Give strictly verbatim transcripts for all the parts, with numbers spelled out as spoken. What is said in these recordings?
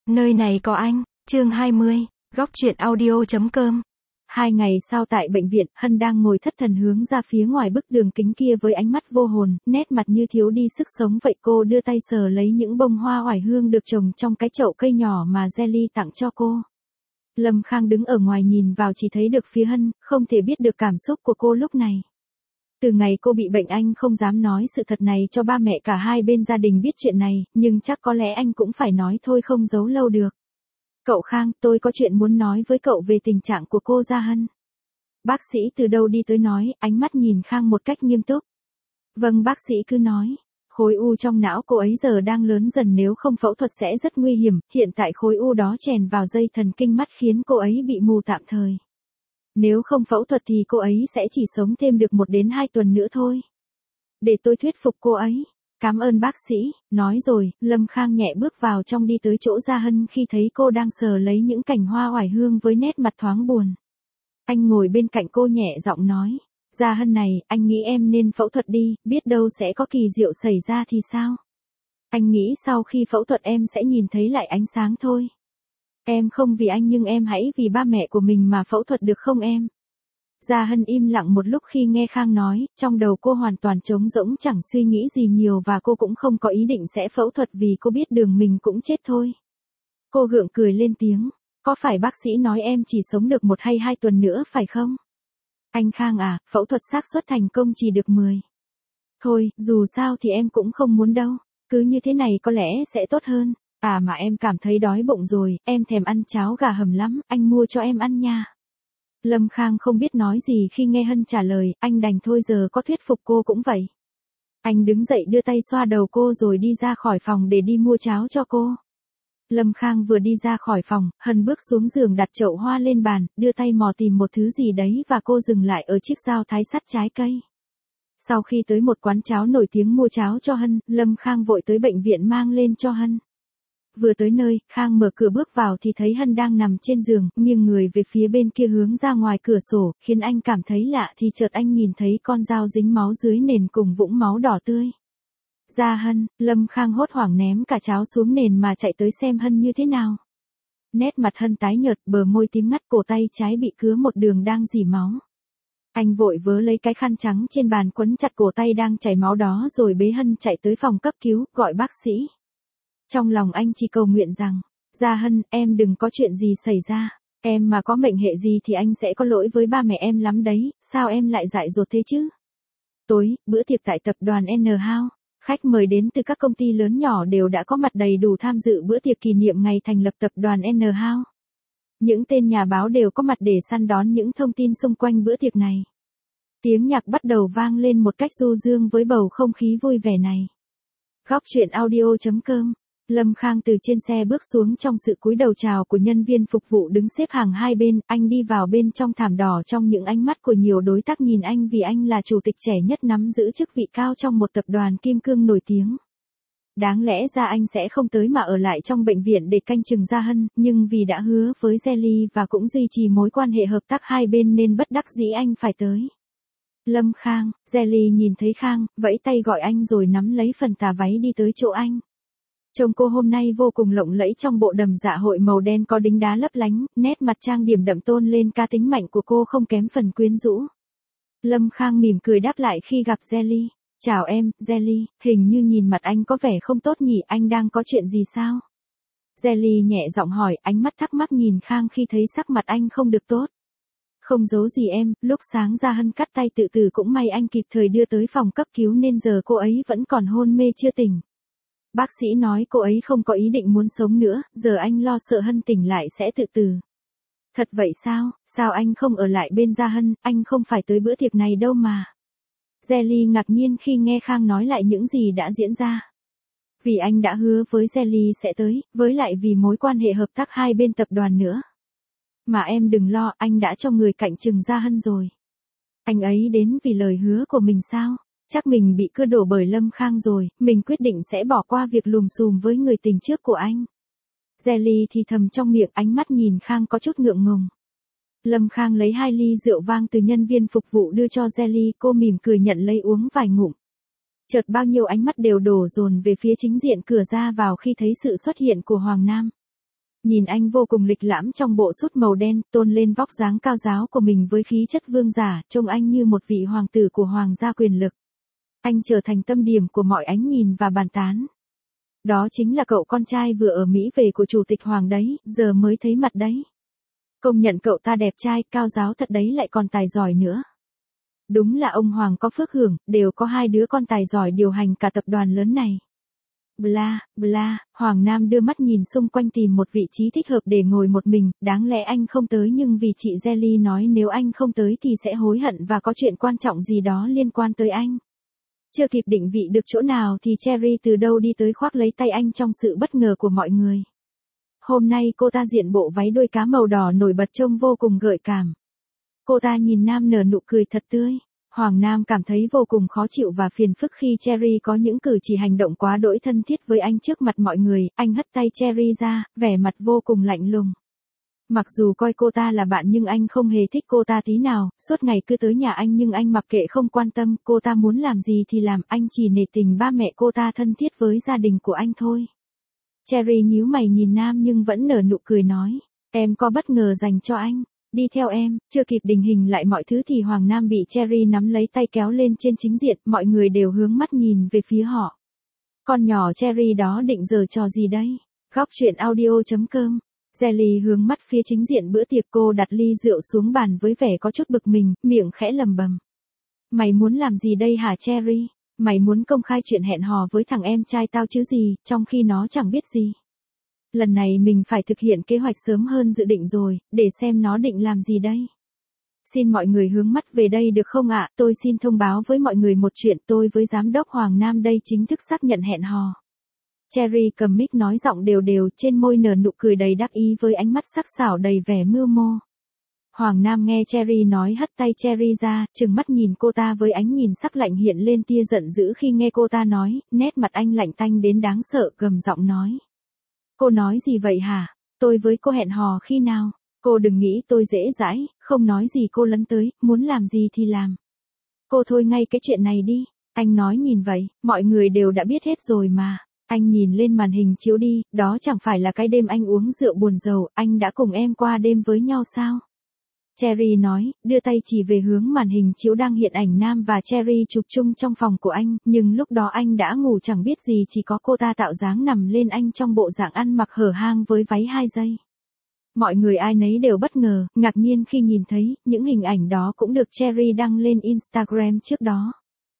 Nơi này có anh, chương hai mươi, góc truyện audio chấm com. Hai ngày sau tại bệnh viện, Hân đang ngồi thất thần hướng ra phía ngoài bức đường kính kia với ánh mắt vô hồn, nét mặt như thiếu đi sức sống vậy. Cô đưa tay sờ lấy những bông hoa oải hương được trồng trong cái chậu cây nhỏ mà Jelly tặng cho cô. Lâm Khang đứng ở ngoài nhìn vào chỉ thấy được phía Hân, không thể biết được cảm xúc của cô lúc này. Từ ngày cô bị bệnh anh không dám nói sự thật này cho ba mẹ cả hai bên gia đình biết chuyện này, nhưng chắc có lẽ anh cũng phải nói thôi, không giấu lâu được. Cậu Khang, tôi có chuyện muốn nói với cậu về tình trạng của cô Gia Hân. Bác sĩ từ đâu đi tới nói, ánh mắt nhìn Khang một cách nghiêm túc. Vâng, bác sĩ cứ nói. Khối u trong não cô ấy giờ đang lớn dần, nếu không phẫu thuật sẽ rất nguy hiểm, hiện tại khối u đó chèn vào dây thần kinh mắt khiến cô ấy bị mù tạm thời. Nếu không phẫu thuật thì cô ấy sẽ chỉ sống thêm được một đến hai tuần nữa thôi. Để tôi thuyết phục cô ấy. Cảm ơn bác sĩ, nói rồi, Lâm Khang nhẹ bước vào trong đi tới chỗ Gia Hân khi thấy cô đang sờ lấy những cành hoa oải hương với nét mặt thoáng buồn. Anh ngồi bên cạnh cô nhẹ giọng nói, Gia Hân này, anh nghĩ em nên phẫu thuật đi, biết đâu sẽ có kỳ diệu xảy ra thì sao? Anh nghĩ sau khi phẫu thuật em sẽ nhìn thấy lại ánh sáng thôi. Em không vì anh nhưng em hãy vì ba mẹ của mình mà phẫu thuật được không em? Gia Hân im lặng một lúc khi nghe Khang nói, trong đầu cô hoàn toàn trống rỗng, chẳng suy nghĩ gì nhiều và cô cũng không có ý định sẽ phẫu thuật vì cô biết đường mình cũng chết thôi. Cô gượng cười lên tiếng, có phải bác sĩ nói em chỉ sống được một hay hai tuần nữa phải không? Anh Khang à, phẫu thuật xác suất thành công chỉ được mười. Thôi, dù sao thì em cũng không muốn đâu, cứ như thế này có lẽ sẽ tốt hơn. À mà em cảm thấy đói bụng rồi, em thèm ăn cháo gà hầm lắm, anh mua cho em ăn nha. Lâm Khang không biết nói gì khi nghe Hân trả lời, anh đành thôi, giờ có thuyết phục cô cũng vậy. Anh đứng dậy đưa tay xoa đầu cô rồi đi ra khỏi phòng để đi mua cháo cho cô. Lâm Khang vừa đi ra khỏi phòng, Hân bước xuống giường đặt chậu hoa lên bàn, đưa tay mò tìm một thứ gì đấy và cô dừng lại ở chiếc dao thái sắt trái cây. Sau khi tới một quán cháo nổi tiếng mua cháo cho Hân, Lâm Khang vội tới bệnh viện mang lên cho Hân. Vừa tới nơi, Khang mở cửa bước vào thì thấy Hân đang nằm trên giường, nghiêng người về phía bên kia hướng ra ngoài cửa sổ, khiến anh cảm thấy lạ thì chợt anh nhìn thấy con dao dính máu dưới nền cùng vũng máu đỏ tươi. Gia Hân, Lâm Khang hốt hoảng ném cả cháo xuống nền mà chạy tới xem Hân như thế nào. Nét mặt Hân tái nhợt, bờ môi tím ngắt, cổ tay trái bị cứa một đường đang rỉ máu. Anh vội vớ lấy cái khăn trắng trên bàn quấn chặt cổ tay đang chảy máu đó rồi bế Hân chạy tới phòng cấp cứu, gọi bác sĩ. Trong lòng anh chỉ cầu nguyện rằng, Gia Hân, em đừng có chuyện gì xảy ra, em mà có mệnh hệ gì thì anh sẽ có lỗi với ba mẹ em lắm đấy, sao em lại dại dột thế chứ? Tối, bữa tiệc tại tập đoàn N House, khách mời đến từ các công ty lớn nhỏ đều đã có mặt đầy đủ tham dự bữa tiệc kỷ niệm ngày thành lập tập đoàn N House. Những tên nhà báo đều có mặt để săn đón những thông tin xung quanh bữa tiệc này. Tiếng nhạc bắt đầu vang lên một cách du dương với bầu không khí vui vẻ này. Góc truyện audio chấm com. Lâm Khang từ trên xe bước xuống trong sự cúi đầu chào của nhân viên phục vụ đứng xếp hàng hai bên, anh đi vào bên trong thảm đỏ trong những ánh mắt của nhiều đối tác nhìn anh vì anh là chủ tịch trẻ nhất nắm giữ chức vị cao trong một tập đoàn kim cương nổi tiếng. Đáng lẽ ra anh sẽ không tới mà ở lại trong bệnh viện để canh chừng Gia Hân, nhưng vì đã hứa với Jelly và cũng duy trì mối quan hệ hợp tác hai bên nên bất đắc dĩ anh phải tới. Lâm Khang, Jelly nhìn thấy Khang, vẫy tay gọi anh rồi nắm lấy phần tà váy đi tới chỗ anh. Trông cô hôm nay vô cùng lộng lẫy trong bộ đầm dạ hội màu đen có đính đá lấp lánh, nét mặt trang điểm đậm tôn lên cá tính mạnh của cô không kém phần quyến rũ. Lâm Khang mỉm cười đáp lại khi gặp Jelly. Chào em, Jelly, hình như nhìn mặt anh có vẻ không tốt nhỉ, anh đang có chuyện gì sao? Jelly nhẹ giọng hỏi, ánh mắt thắc mắc nhìn Khang khi thấy sắc mặt anh không được tốt. Không giấu gì em, lúc sáng Gia Hân cắt tay tự tử, cũng may anh kịp thời đưa tới phòng cấp cứu nên giờ cô ấy vẫn còn hôn mê chưa tỉnh. Bác sĩ nói cô ấy không có ý định muốn sống nữa, giờ anh lo sợ Hân tỉnh lại sẽ tự tử. Thật vậy sao, sao anh không ở lại bên Gia Hân, anh không phải tới bữa tiệc này đâu mà. Jelly ngạc nhiên khi nghe Khang nói lại những gì đã diễn ra. Vì anh đã hứa với Jelly sẽ tới, với lại vì mối quan hệ hợp tác hai bên tập đoàn nữa. Mà em đừng lo, anh đã cho người cạnh chừng Gia Hân rồi. Anh ấy đến vì lời hứa của mình sao? Chắc mình bị cưa đổ bởi Lâm Khang rồi, mình quyết định sẽ bỏ qua việc lùm xùm với người tình trước của anh. Jelly thì thầm trong miệng, ánh mắt nhìn Khang có chút ngượng ngùng. Lâm Khang lấy hai ly rượu vang từ nhân viên phục vụ đưa cho Jelly, cô mỉm cười nhận lấy uống vài ngụm. Chợt bao nhiêu ánh mắt đều đổ dồn về phía chính diện cửa ra vào khi thấy sự xuất hiện của Hoàng Nam. Nhìn anh vô cùng lịch lãm trong bộ sút màu đen, tôn lên vóc dáng cao ráo của mình với khí chất vương giả, trông anh như một vị hoàng tử của hoàng gia quyền lực. Anh trở thành tâm điểm của mọi ánh nhìn và bàn tán. Đó chính là cậu con trai vừa ở Mỹ về của chủ tịch Hoàng đấy, giờ mới thấy mặt đấy. Công nhận cậu ta đẹp trai, cao ráo thật đấy, lại còn tài giỏi nữa. Đúng là ông Hoàng có phước hưởng, đều có hai đứa con tài giỏi điều hành cả tập đoàn lớn này. Bla, bla, Hoàng Nam đưa mắt nhìn xung quanh tìm một vị trí thích hợp để ngồi một mình, đáng lẽ anh không tới nhưng vì chị Jelly nói nếu anh không tới thì sẽ hối hận và có chuyện quan trọng gì đó liên quan tới anh. Chưa kịp định vị được chỗ nào thì Cherry từ đâu đi tới khoác lấy tay anh trong sự bất ngờ của mọi người. Hôm nay cô ta diện bộ váy đuôi cá màu đỏ nổi bật trông vô cùng gợi cảm. Cô ta nhìn Nam nở nụ cười thật tươi. Hoàng Nam cảm thấy vô cùng khó chịu và phiền phức khi Cherry có những cử chỉ hành động quá đỗi thân thiết với anh trước mặt mọi người. Anh hất tay Cherry ra, vẻ mặt vô cùng lạnh lùng. Mặc dù coi cô ta là bạn nhưng anh không hề thích cô ta tí nào, suốt ngày cứ tới nhà anh nhưng anh mặc kệ không quan tâm, cô ta muốn làm gì thì làm, anh chỉ nể tình ba mẹ cô ta thân thiết với gia đình của anh thôi. Cherry nhíu mày nhìn Nam nhưng vẫn nở nụ cười nói, em có bất ngờ dành cho anh, đi theo em. Chưa kịp định hình lại mọi thứ thì Hoàng Nam bị Cherry nắm lấy tay kéo lên trên chính diện, mọi người đều hướng mắt nhìn về phía họ. Con nhỏ Cherry đó định giở trò gì đây? Góc truyện audio chấm com. Jelly hướng mắt phía chính diện bữa tiệc, cô đặt ly rượu xuống bàn với vẻ có chút bực mình, miệng khẽ lầm bầm. Mày muốn làm gì đây hả Cherry? Mày muốn công khai chuyện hẹn hò với thằng em trai tao chứ gì, trong khi nó chẳng biết gì. Lần này mình phải thực hiện kế hoạch sớm hơn dự định rồi, để xem nó định làm gì đây. Xin mọi người hướng mắt về đây được không ạ? Tôi xin thông báo với mọi người một chuyện, tôi với giám đốc Hoàng Nam đây chính thức xác nhận hẹn hò. Cherry cầm mic nói giọng đều đều, trên môi nở nụ cười đầy đắc ý với ánh mắt sắc sảo đầy vẻ mưu mô. Hoàng Nam nghe Cherry nói hất tay Cherry ra, trừng mắt nhìn cô ta với ánh nhìn sắc lạnh hiện lên tia giận dữ khi nghe cô ta nói, nét mặt anh lạnh tanh đến đáng sợ, gầm giọng nói. Cô nói gì vậy hả? Tôi với cô hẹn hò khi nào? Cô đừng nghĩ tôi dễ dãi, không nói gì cô lấn tới, muốn làm gì thì làm. Cô thôi ngay cái chuyện này đi. Anh nói nhìn vậy, mọi người đều đã biết hết rồi mà. Anh nhìn lên màn hình chiếu đi, đó chẳng phải là cái đêm anh uống rượu buồn rầu, anh đã cùng em qua đêm với nhau sao? Cherry nói, đưa tay chỉ về hướng màn hình chiếu đang hiện ảnh Nam và Cherry chụp chung trong phòng của anh, nhưng lúc đó anh đã ngủ chẳng biết gì, chỉ có cô ta tạo dáng nằm lên anh trong bộ dạng ăn mặc hở hang với váy hai giây. Mọi người ai nấy đều bất ngờ, ngạc nhiên khi nhìn thấy, những hình ảnh đó cũng được Cherry đăng lên Instagram trước đó.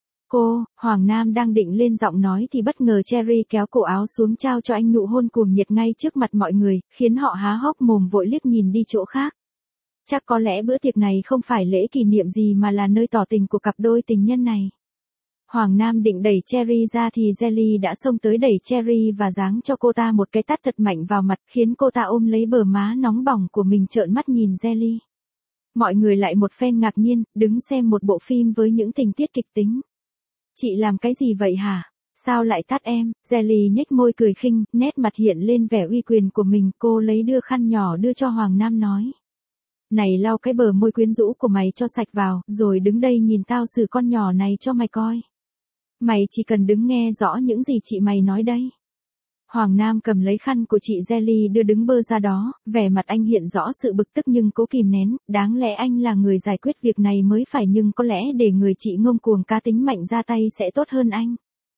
Cô, Hoàng Nam đang định lên giọng nói thì bất ngờ Cherry kéo cổ áo xuống trao cho anh nụ hôn cuồng nhiệt ngay trước mặt mọi người, khiến họ há hốc mồm vội liếc nhìn đi chỗ khác. Chắc có lẽ bữa tiệc này không phải lễ kỷ niệm gì mà là nơi tỏ tình của cặp đôi tình nhân này. Hoàng Nam định đẩy Cherry ra thì Jelly đã xông tới đẩy Cherry và giáng cho cô ta một cái tát thật mạnh vào mặt, khiến cô ta ôm lấy bờ má nóng bỏng của mình trợn mắt nhìn Jelly. Mọi người lại một phen ngạc nhiên, đứng xem một bộ phim với những tình tiết kịch tính. Chị làm cái gì vậy hả? Sao lại tát em? Jelly nhếch môi cười khinh, nét mặt hiện lên vẻ uy quyền của mình, cô lấy đưa khăn nhỏ đưa cho Hoàng Nam nói. Này lau cái bờ môi quyến rũ của mày cho sạch vào, rồi đứng đây nhìn tao xử con nhỏ này cho mày coi. Mày chỉ cần đứng nghe rõ những gì chị mày nói đây. Hoàng Nam cầm lấy khăn của chị Jelly đưa đứng bơ ra đó, vẻ mặt anh hiện rõ sự bực tức nhưng cố kìm nén, đáng lẽ anh là người giải quyết việc này mới phải nhưng có lẽ để người chị ngông cuồng cá tính mạnh ra tay sẽ tốt hơn anh.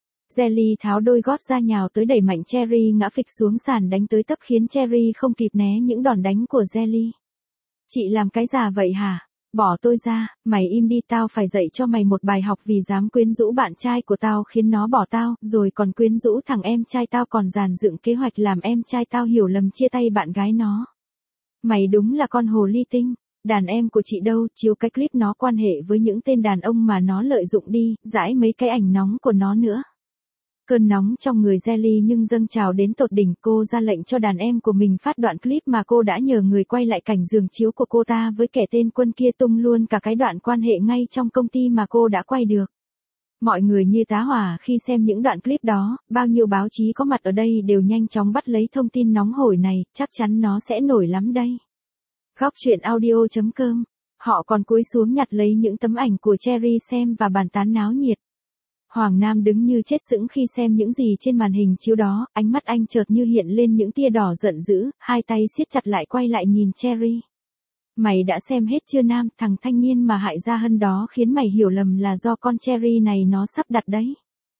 Jelly tháo đôi gót ra nhào tới đẩy mạnh Cherry ngã phịch xuống sàn đánh tới tấp khiến Cherry không kịp né những đòn đánh của Jelly. Chị làm cái già vậy hả? Bỏ tôi ra, mày im đi, tao phải dạy cho mày một bài học vì dám quyến rũ bạn trai của tao khiến nó bỏ tao, rồi còn quyến rũ thằng em trai tao còn dàn dựng kế hoạch làm em trai tao hiểu lầm chia tay bạn gái nó. Mày đúng là con hồ ly tinh, đàn em của chị đâu, chiếu cái clip nó quan hệ với những tên đàn ông mà nó lợi dụng đi, dãi mấy cái ảnh nóng của nó nữa. Cơn nóng trong người Jelly nhưng dâng trào đến tột đỉnh, cô ra lệnh cho đàn em của mình phát đoạn clip mà cô đã nhờ người quay lại cảnh giường chiếu của cô ta với kẻ tên Quân kia, tung luôn cả cái đoạn quan hệ ngay trong công ty mà cô đã quay được. Mọi người như tá hỏa khi xem những đoạn clip đó, bao nhiêu báo chí có mặt ở đây đều nhanh chóng bắt lấy thông tin nóng hổi này, chắc chắn nó sẽ nổi lắm đây. Góc truyện audio chấm com. Họ còn cúi xuống nhặt lấy những tấm ảnh của Cherry xem và bàn tán náo nhiệt. Hoàng Nam đứng như chết sững khi xem những gì trên màn hình chiếu đó, ánh mắt anh chợt như hiện lên những tia đỏ giận dữ, hai tay siết chặt lại quay lại nhìn Cherry. Mày đã xem hết chưa Nam, thằng thanh niên mà hại Gia Hân đó khiến mày hiểu lầm là do con Cherry này nó sắp đặt đấy.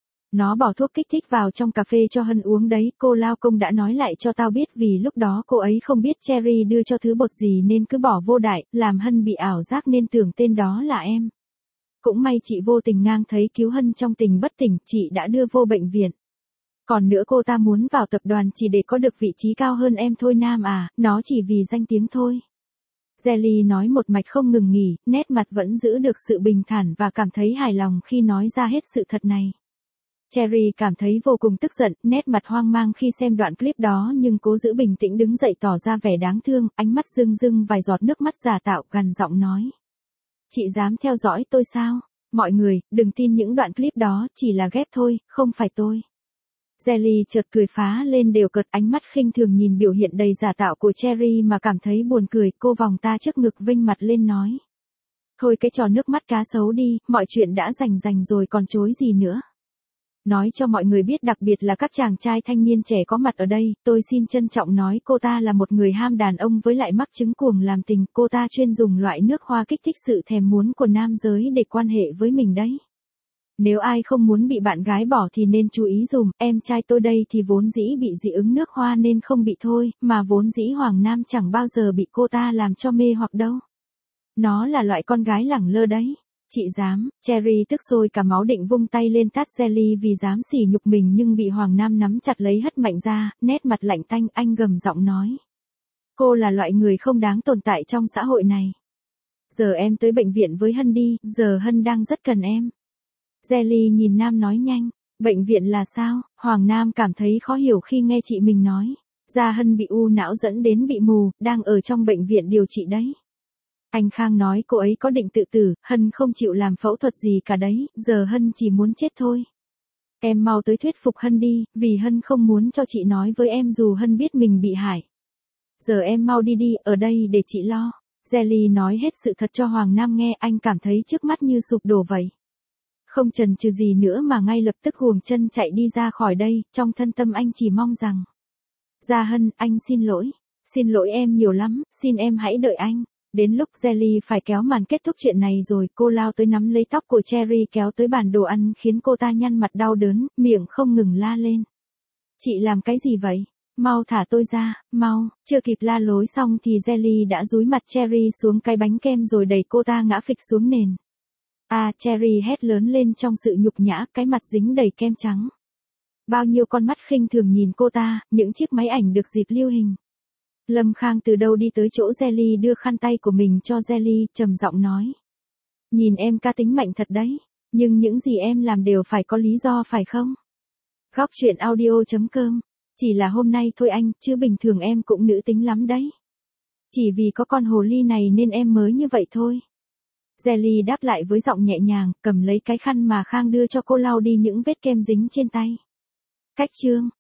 Nó bỏ thuốc kích thích vào trong cà phê cho Hân uống đấy, cô lao công đã nói lại cho tao biết vì lúc đó cô ấy không biết Cherry đưa cho thứ bột gì nên cứ bỏ vô đại, làm Hân bị ảo giác nên tưởng tên đó là em. Cũng may chị vô tình ngang thấy cứu Hân trong tình bất tỉnh, chị đã đưa vô bệnh viện. Còn nữa cô ta muốn vào tập đoàn chỉ để có được vị trí cao hơn em thôi Nam à, nó chỉ vì danh tiếng thôi. Jelly nói một mạch không ngừng nghỉ, nét mặt vẫn giữ được sự bình thản và cảm thấy hài lòng khi nói ra hết sự thật này. Cherry cảm thấy vô cùng tức giận, nét mặt hoang mang khi xem đoạn clip đó nhưng cố giữ bình tĩnh đứng dậy tỏ ra vẻ đáng thương, ánh mắt rưng rưng vài giọt nước mắt giả tạo, gằn giọng nói. Chị dám theo dõi tôi sao? Mọi người, đừng tin những đoạn clip đó, chỉ là ghép thôi, không phải tôi. Jelly chợt cười phá lên đều cợt, ánh mắt khinh thường nhìn biểu hiện đầy giả tạo của Cherry mà cảm thấy buồn cười, cô vòng ta trước ngực vênh mặt lên nói. Thôi cái trò nước mắt cá sấu đi, mọi chuyện đã rành rành rồi còn chối gì nữa. Nói cho mọi người biết, đặc biệt là các chàng trai thanh niên trẻ có mặt ở đây, tôi xin trân trọng nói cô ta là một người ham đàn ông với lại mắc chứng cuồng làm tình, cô ta chuyên dùng loại nước hoa kích thích sự thèm muốn của nam giới để quan hệ với mình đấy. Nếu ai không muốn bị bạn gái bỏ thì nên chú ý dùm, em trai tôi đây thì vốn dĩ bị dị ứng nước hoa nên không bị thôi, mà vốn dĩ Hoàng Nam chẳng bao giờ bị cô ta làm cho mê hoặc đâu. Nó là loại con gái lẳng lơ đấy. Chị dám, Cherry tức sôi cả máu định vung tay lên tát Jelly vì dám sỉ nhục mình nhưng bị Hoàng Nam nắm chặt lấy hất mạnh ra, nét mặt lạnh tanh, anh gầm giọng nói. Cô là loại người không đáng tồn tại trong xã hội này. Giờ em tới bệnh viện với Hân đi, giờ Hân đang rất cần em. Jelly nhìn Nam nói nhanh, bệnh viện là sao? Hoàng Nam cảm thấy khó hiểu khi nghe chị mình nói. Gia Hân bị u não dẫn đến bị mù, đang ở trong bệnh viện điều trị đấy. Anh Khang nói cô ấy có định tự tử, Hân không chịu làm phẫu thuật gì cả đấy, giờ Hân chỉ muốn chết thôi. Em mau tới thuyết phục Hân đi, vì Hân không muốn cho chị nói với em dù Hân biết mình bị hại. Giờ em mau đi đi, ở đây để chị lo. Jelly nói hết sự thật cho Hoàng Nam nghe, anh cảm thấy trước mắt như sụp đổ vậy. Không chần chừ gì nữa mà ngay lập tức huồng chân chạy đi ra khỏi đây, trong thân tâm anh chỉ mong rằng. Gia Hân, anh xin lỗi. Xin lỗi em nhiều lắm, xin em hãy đợi anh. Đến lúc Jelly phải kéo màn kết thúc chuyện này rồi, cô lao tới nắm lấy tóc của Cherry kéo tới bàn đồ ăn khiến cô ta nhăn mặt đau đớn, miệng không ngừng la lên. Chị làm cái gì vậy? Mau thả tôi ra, mau, chưa kịp la lối xong thì Jelly đã dúi mặt Cherry xuống cái bánh kem rồi đẩy cô ta ngã phịch xuống nền. À, Cherry hét lớn lên trong sự nhục nhã, cái mặt dính đầy kem trắng. Bao nhiêu con mắt khinh thường nhìn cô ta, những chiếc máy ảnh được dịp lưu hình. Lâm Khang từ đâu đi tới chỗ Jelly đưa khăn tay của mình cho Jelly, trầm giọng nói. Nhìn em cá tính mạnh thật đấy, nhưng những gì em làm đều phải có lý do phải không? Góc truyện audio chấm com. Chỉ là hôm nay thôi anh, chứ bình thường em cũng nữ tính lắm đấy. Chỉ vì có con hồ ly này nên em mới như vậy thôi. Jelly đáp lại với giọng nhẹ nhàng, cầm lấy cái khăn mà Khang đưa cho cô lau đi những vết kem dính trên tay. Cách chương.